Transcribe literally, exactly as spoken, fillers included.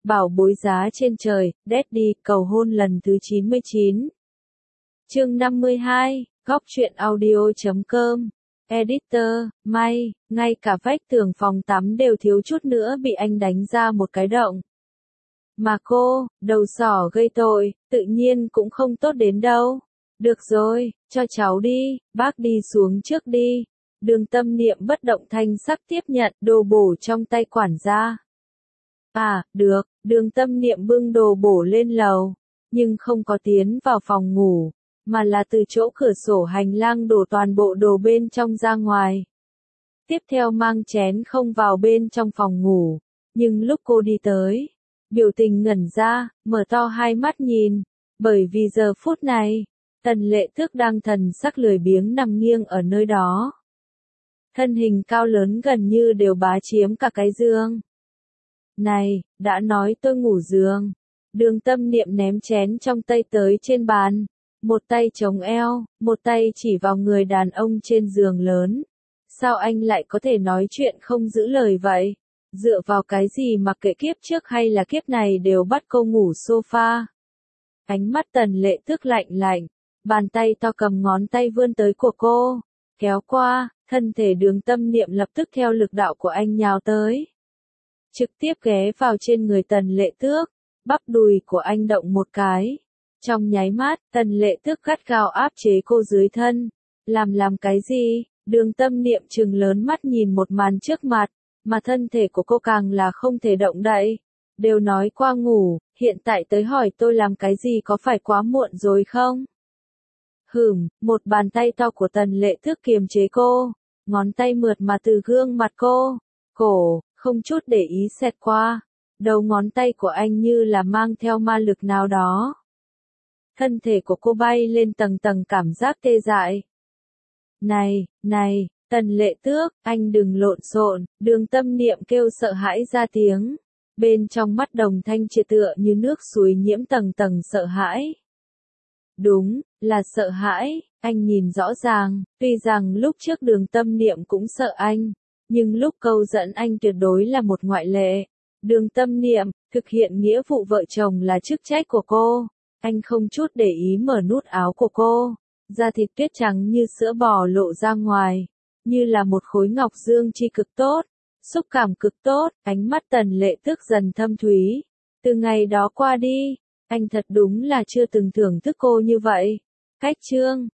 Bảo bối giá trên trời, Daddy, cầu hôn lần thứ chín mươi chín. Chương năm mươi hai, góc truyện audio chấm com. Editor, may, ngay cả vách tường phòng tắm đều thiếu chút nữa bị anh đánh ra một cái động. Mà cô, đầu sỏ gây tội, tự nhiên cũng không tốt đến đâu. Được rồi, cho cháu đi, bác đi xuống trước đi. Đường Tâm Niệm bất động thanh sắc tiếp nhận đồ bổ trong tay quản gia. À, được, Đường Tâm Niệm bưng đồ bổ lên lầu, nhưng không có tiến vào phòng ngủ, mà là từ chỗ cửa sổ hành lang đổ toàn bộ đồ bên trong ra ngoài. Tiếp theo mang chén không vào bên trong phòng ngủ, nhưng lúc cô đi tới, biểu tình ngẩn ra, mở to hai mắt nhìn, bởi vì giờ phút này, Tần Lệ Tước đang thần sắc lười biếng nằm nghiêng ở nơi đó. Thân hình cao lớn gần như đều bá chiếm cả cái giường. Này, đã nói tôi ngủ giường. Đường Tâm Niệm ném chén trong tay tới trên bàn, một tay chống eo, một tay chỉ vào người đàn ông trên giường lớn. Sao anh lại có thể nói chuyện không giữ lời vậy? Dựa vào cái gì mà kệ kiếp trước hay là kiếp này đều bắt cô ngủ sofa? Ánh mắt Tần Lệ Tước lạnh lạnh, bàn tay to cầm ngón tay vươn tới của cô, kéo qua, thân thể Đường Tâm Niệm lập tức theo lực đạo của anh nhào tới. Trực tiếp ghé vào trên người Tần Lệ Tước, bắp đùi của anh động một cái. Trong nháy mắt, Tần Lệ Tước gắt gao áp chế cô dưới thân. Làm làm cái gì? Đường Tâm Niệm trừng lớn mắt nhìn một màn trước mặt, mà thân thể của cô càng là không thể động đậy. Đều nói qua ngủ, hiện tại tới hỏi tôi làm cái gì có phải quá muộn rồi không? Hửm, một bàn tay to của Tần Lệ Tước kiềm chế cô, ngón tay mượt mà từ gương mặt cô, cổ, không chút để ý xẹt qua. Đầu ngón tay của anh như là mang theo ma lực nào đó. Thân thể của cô bay lên tầng tầng cảm giác tê dại. Này, này, Tần Lệ Tước, anh đừng lộn xộn, Đường Tâm Niệm kêu sợ hãi ra tiếng. Bên trong mắt đồng thanh triệt tựa như nước suối nhiễm tầng tầng sợ hãi. Đúng, là sợ hãi, anh nhìn rõ ràng, tuy rằng lúc trước Đường Tâm Niệm cũng sợ anh, nhưng lúc câu dẫn anh tuyệt đối là một ngoại lệ. Đường Tâm Niệm, thực hiện nghĩa vụ vợ chồng là chức trách của cô. Anh không chút để ý mở nút áo của cô. Da thịt tuyết trắng như sữa bò lộ ra ngoài. Như là một khối ngọc dương chi cực tốt. Xúc cảm cực tốt, ánh mắt Tần Lệ Tước dần thâm thúy. Từ ngày đó qua đi, anh thật đúng là chưa từng thưởng thức cô như vậy. Cách chương,